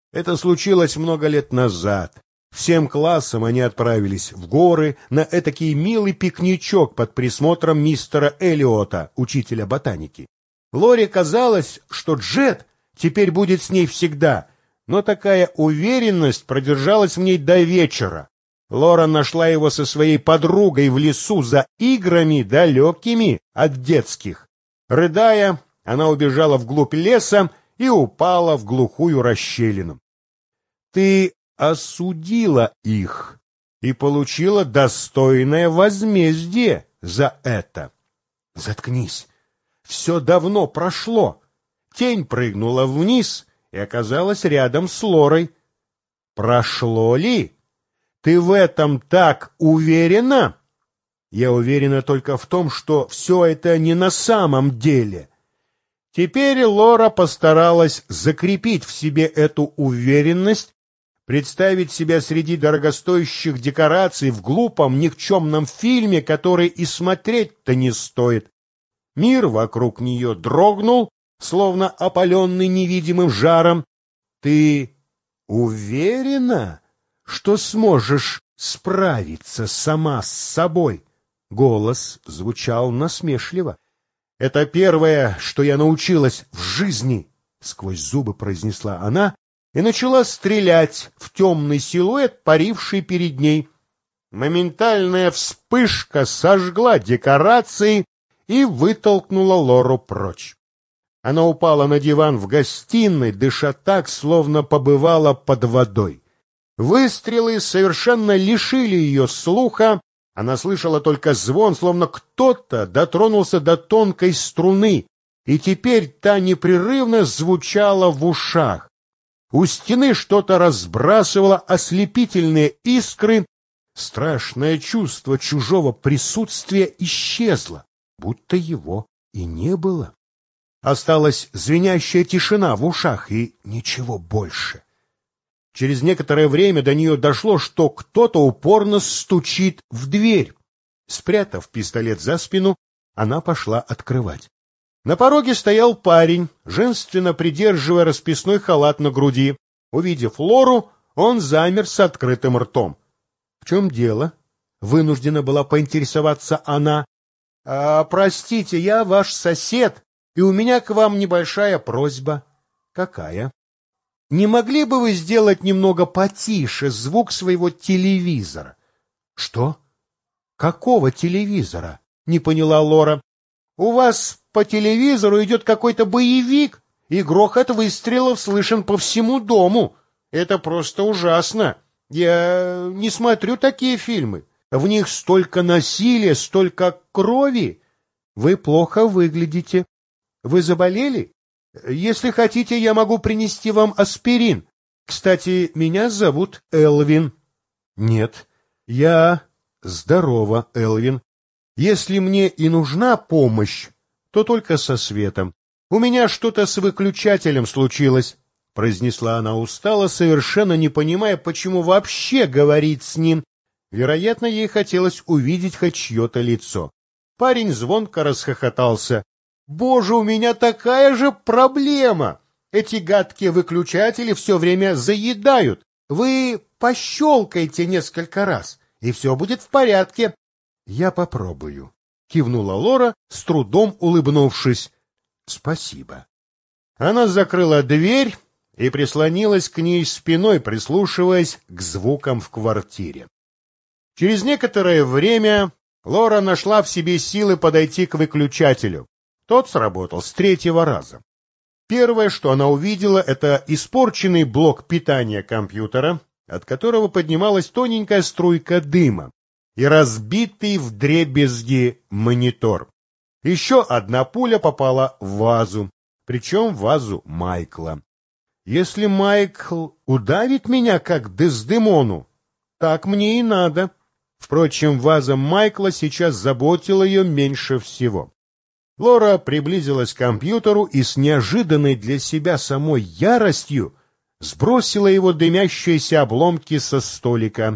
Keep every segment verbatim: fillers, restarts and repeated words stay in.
Это случилось много лет назад. Всем классом они отправились в горы на этакий милый пикничок под присмотром мистера Эллиота, учителя ботаники. Лоре казалось, что Джет теперь будет с ней всегда, но такая уверенность продержалась в ней до вечера. Лора нашла его со своей подругой в лесу за играми, далекими от детских. Рыдая, она убежала вглубь леса и упала в глухую расщелину. Ты осудила их и получила достойное возмездие за это. Заткнись. Все давно прошло. Тень прыгнула вниз и оказалась рядом с Лорой. Прошло ли? Ты в этом так уверена? Я уверена только в том, что все это не на самом деле. Теперь Лора постаралась закрепить в себе эту уверенность, представить себя среди дорогостоящих декораций в глупом, никчемном фильме, который и смотреть-то не стоит. Мир вокруг нее дрогнул, словно опаленный невидимым жаром. Ты уверена, что сможешь справиться сама с собой? Голос звучал насмешливо. Это первое, что я научилась в жизни, сквозь зубы произнесла она и начала стрелять в темный силуэт, паривший перед ней. Моментальная вспышка сожгла декорации и вытолкнула Лору прочь. Она упала на диван в гостиной, дыша так, словно побывала под водой. Выстрелы совершенно лишили ее слуха. Она слышала только звон, словно кто-то дотронулся до тонкой струны, и теперь та непрерывно звучала в ушах. У стены что-то разбрасывало ослепительные искры. Страшное чувство чужого присутствия исчезло, будто его и не было. Осталась звенящая тишина в ушах и ничего больше. Через некоторое время до нее дошло, что кто-то упорно стучит в дверь. Спрятав пистолет за спину, она пошла открывать. На пороге стоял парень, женственно придерживая расписной халат на груди. Увидев Лору, он замер с открытым ртом. — В чем дело? — вынуждена была поинтересоваться она. — А, простите, я ваш сосед, и у меня к вам небольшая просьба. — Какая? — Не могли бы вы сделать немного потише звук своего телевизора? — Что? Какого телевизора? — не поняла Лора. — У вас по телевизору идет какой-то боевик, и грохот выстрелов слышен по всему дому. Это просто ужасно. Я не смотрю такие фильмы. В них столько насилия, столько крови. Вы плохо выглядите. Вы заболели? Если хотите, я могу принести вам аспирин. Кстати, меня зовут Элвин. Нет, я здорова, Элвин. Если мне и нужна помощь, то только со светом. У меня что-то с выключателем случилось, произнесла она устало, совершенно не понимая, почему вообще говорит с ним. Вероятно, ей хотелось увидеть хоть чье-то лицо. Парень звонко расхохотался. «Боже, у меня такая же проблема! Эти гадкие выключатели все время заедают. Вы пощелкайте несколько раз, и все будет в порядке». «Я попробую», — кивнула Лора, с трудом улыбнувшись. «Спасибо». Она закрыла дверь и прислонилась к ней спиной, прислушиваясь к звукам в квартире. Через некоторое время Лора нашла в себе силы подойти к выключателю. Тот сработал с третьего раза. Первое, что она увидела, это испорченный блок питания компьютера, от которого поднималась тоненькая струйка дыма, и разбитый вдребезги монитор. Еще одна пуля попала в вазу, причем в вазу Майкла. Если Майкл удавит меня, как Дездемону, так мне и надо. Впрочем, ваза Майкла сейчас заботила ее меньше всего. Лора приблизилась к компьютеру и с неожиданной для себя самой яростью сбросила его дымящиеся обломки со столика.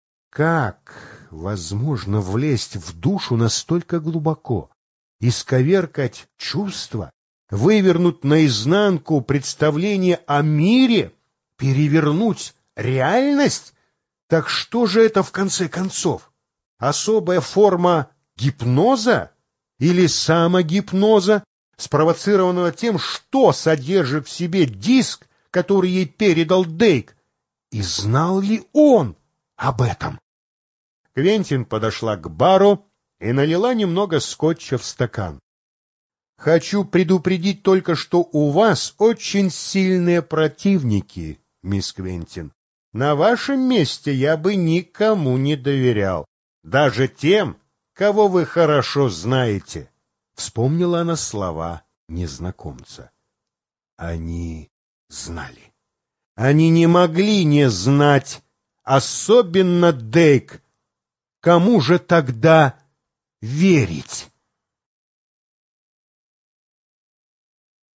Как возможно влезть в душу настолько глубоко, исковеркать чувства, вывернуть наизнанку представление о мире, Перевернуть реальность? Так что же это в конце концов? Особая форма гипноза? Или самогипноза, спровоцированного тем, что содержит в себе диск, который ей передал Дейк? И знал ли он об этом? Квентин подошла к бару и налила немного скотча в стакан. «Хочу предупредить только, что у вас очень сильные противники, мисс Квентин. На вашем месте я бы никому не доверял, даже тем, кого вы хорошо знаете». Вспомнила она слова незнакомца. Они знали. Они не могли не знать, особенно Дейк. Кому же тогда верить?